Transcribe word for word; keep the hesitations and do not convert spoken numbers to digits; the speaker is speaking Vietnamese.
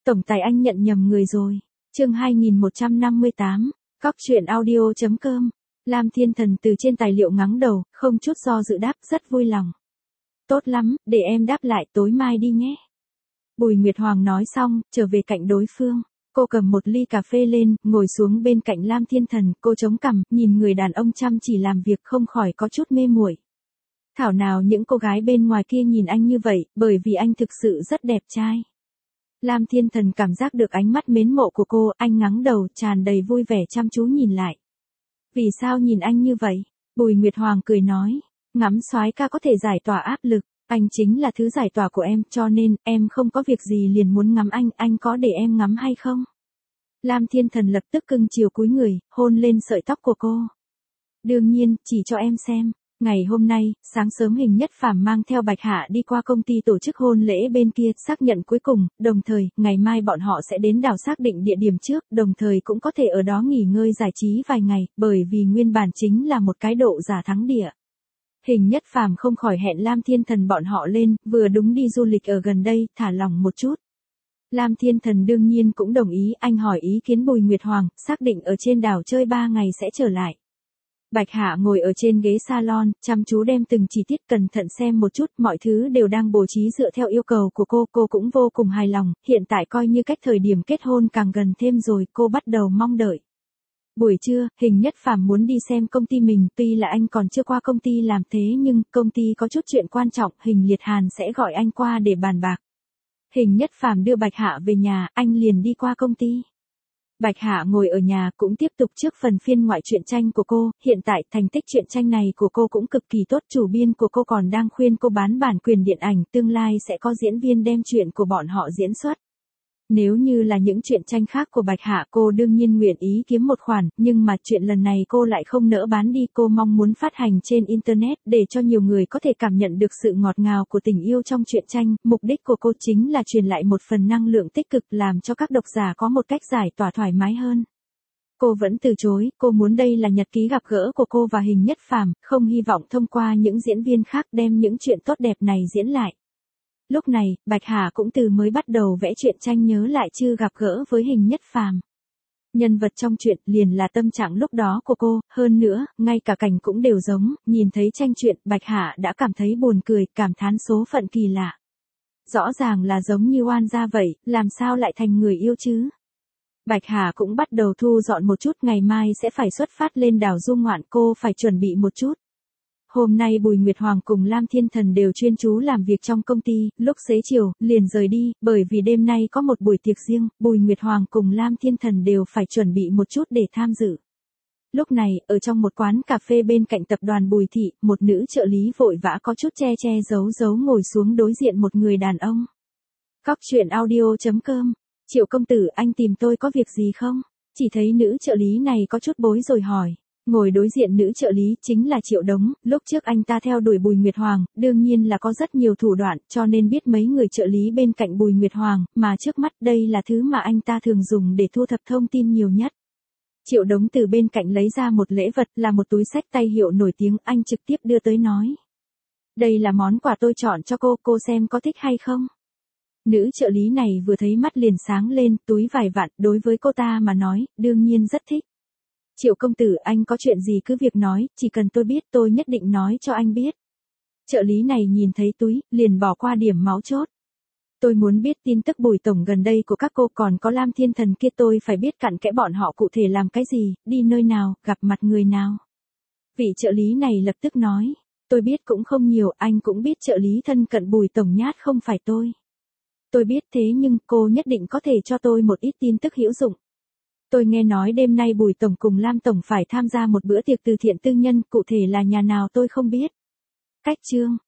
Tổng tài anh nhận nhầm người rồi. Chương hai nghìn một trăm năm mươi tám, Cóc truyện audio chấm com. Lam Thiên Thần từ trên tài liệu ngắng đầu, không chút do dự đáp, rất vui lòng. Tốt lắm, để em đáp lại tối mai đi nhé. Bùi Nguyệt Hoàng nói xong, trở về cạnh đối phương. Cô cầm một ly cà phê lên, ngồi xuống bên cạnh Lam Thiên Thần, cô chống cằm, nhìn người đàn ông chăm chỉ làm việc không khỏi có chút mê muội. Thảo nào những cô gái bên ngoài kia nhìn anh như vậy, bởi vì anh thực sự rất đẹp trai. Lam Thiên Thần cảm giác được ánh mắt mến mộ của cô, anh ngắng đầu, tràn đầy vui vẻ chăm chú nhìn lại. Vì sao nhìn anh như vậy? Bùi Nguyệt Hoàng cười nói, ngắm soái ca có thể giải tỏa áp lực, anh chính là thứ giải tỏa của em, cho nên, em không có việc gì liền muốn ngắm anh, anh có để em ngắm hay không? Lam Thiên Thần lập tức cưng chiều cúi người, hôn lên sợi tóc của cô. Đương nhiên, chỉ cho em xem. Ngày hôm nay, sáng sớm Hình Nhất Phàm mang theo Bạch Hạ đi qua công ty tổ chức hôn lễ bên kia, xác nhận cuối cùng, đồng thời, ngày mai bọn họ sẽ đến đảo xác định địa điểm trước, đồng thời cũng có thể ở đó nghỉ ngơi giải trí vài ngày, bởi vì nguyên bản chính là một cái độ giả thắng địa. Hình Nhất Phàm không khỏi hẹn Lam Thiên Thần bọn họ lên, vừa đúng đi du lịch ở gần đây, thả lỏng một chút. Lam Thiên Thần đương nhiên cũng đồng ý, anh hỏi ý kiến Bùi Nguyệt Hoàng, xác định ở trên đảo chơi ba ngày sẽ trở lại. Bạch Hạ ngồi ở trên ghế salon, chăm chú đem từng chi tiết cẩn thận xem một chút, mọi thứ đều đang bố trí dựa theo yêu cầu của cô, cô cũng vô cùng hài lòng, hiện tại coi như cách thời điểm kết hôn càng gần thêm rồi, cô bắt đầu mong đợi. Buổi trưa, Hình Nhất Phàm muốn đi xem công ty mình, tuy là anh còn chưa qua công ty làm thế nhưng, công ty có chút chuyện quan trọng, Hình Liệt Hàn sẽ gọi anh qua để bàn bạc. Hình Nhất Phàm đưa Bạch Hạ về nhà, anh liền đi qua công ty. Bạch Hạ ngồi ở nhà cũng tiếp tục trước phần phiên ngoại truyện tranh của cô, hiện tại thành tích truyện tranh này của cô cũng cực kỳ tốt, chủ biên của cô còn đang khuyên cô bán bản quyền điện ảnh, tương lai sẽ có diễn viên đem chuyện của bọn họ diễn xuất. Nếu như là những truyện tranh khác của Bạch Hạ cô đương nhiên nguyện ý kiếm một khoản, nhưng mà chuyện lần này cô lại không nỡ bán đi, cô mong muốn phát hành trên Internet để cho nhiều người có thể cảm nhận được sự ngọt ngào của tình yêu trong truyện tranh, mục đích của cô chính là truyền lại một phần năng lượng tích cực làm cho các độc giả có một cách giải tỏa thoải mái hơn. Cô vẫn từ chối, cô muốn đây là nhật ký gặp gỡ của cô và Hình Nhất Phàm, không hy vọng thông qua những diễn viên khác đem những chuyện tốt đẹp này diễn lại. Lúc này, Bạch Hà cũng từ mới bắt đầu vẽ truyện tranh nhớ lại chưa gặp gỡ với Hình Nhất Phàm. Nhân vật trong truyện liền là tâm trạng lúc đó của cô, hơn nữa, ngay cả cảnh cũng đều giống, nhìn thấy tranh truyện, Bạch Hà đã cảm thấy buồn cười, cảm thán số phận kỳ lạ. Rõ ràng là giống như oan gia vậy, làm sao lại thành người yêu chứ? Bạch Hà cũng bắt đầu thu dọn một chút, ngày mai sẽ phải xuất phát lên đảo du ngoạn, cô phải chuẩn bị một chút. Hôm nay Bùi Nguyệt Hoàng cùng Lam Thiên Thần đều chuyên chú làm việc trong công ty, lúc xế chiều, liền rời đi, bởi vì đêm nay có một buổi tiệc riêng, Bùi Nguyệt Hoàng cùng Lam Thiên Thần đều phải chuẩn bị một chút để tham dự. Lúc này, ở trong một quán cà phê bên cạnh tập đoàn Bùi Thị, một nữ trợ lý vội vã có chút che che giấu giấu ngồi xuống đối diện một người đàn ông. Cóc truyện audio chấm com, Triệu công tử, anh tìm tôi có việc gì không? Chỉ thấy nữ trợ lý này có chút bối rồi hỏi. Ngồi đối diện nữ trợ lý chính là Triệu Đống, lúc trước anh ta theo đuổi Bùi Nguyệt Hoàng, đương nhiên là có rất nhiều thủ đoạn, cho nên biết mấy người trợ lý bên cạnh Bùi Nguyệt Hoàng, mà trước mắt đây là thứ mà anh ta thường dùng để thu thập thông tin nhiều nhất. Triệu Đống từ bên cạnh lấy ra một lễ vật là một túi xách tay hiệu nổi tiếng, anh trực tiếp đưa tới nói. Đây là món quà tôi chọn cho cô, cô xem có thích hay không? Nữ trợ lý này vừa thấy mắt liền sáng lên, túi vài vạn, đối với cô ta mà nói, đương nhiên rất thích. Triệu công tử, anh có chuyện gì cứ việc nói, chỉ cần tôi biết tôi nhất định nói cho anh biết. Trợ lý này nhìn thấy túi, liền bỏ qua điểm máu chốt. Tôi muốn biết tin tức Bùi tổng gần đây của các cô, còn có Lam Thiên Thần kia, tôi phải biết cặn kẽ bọn họ cụ thể làm cái gì, đi nơi nào, gặp mặt người nào. Vị trợ lý này lập tức nói, tôi biết cũng không nhiều, anh cũng biết trợ lý thân cận Bùi tổng nhát không phải tôi. Tôi biết thế nhưng cô nhất định có thể cho tôi một ít tin tức hữu dụng. Tôi nghe nói đêm nay Bùi tổng cùng Lam tổng phải tham gia một bữa tiệc từ thiện tư nhân, cụ thể là nhà nào tôi không biết. Cách chương,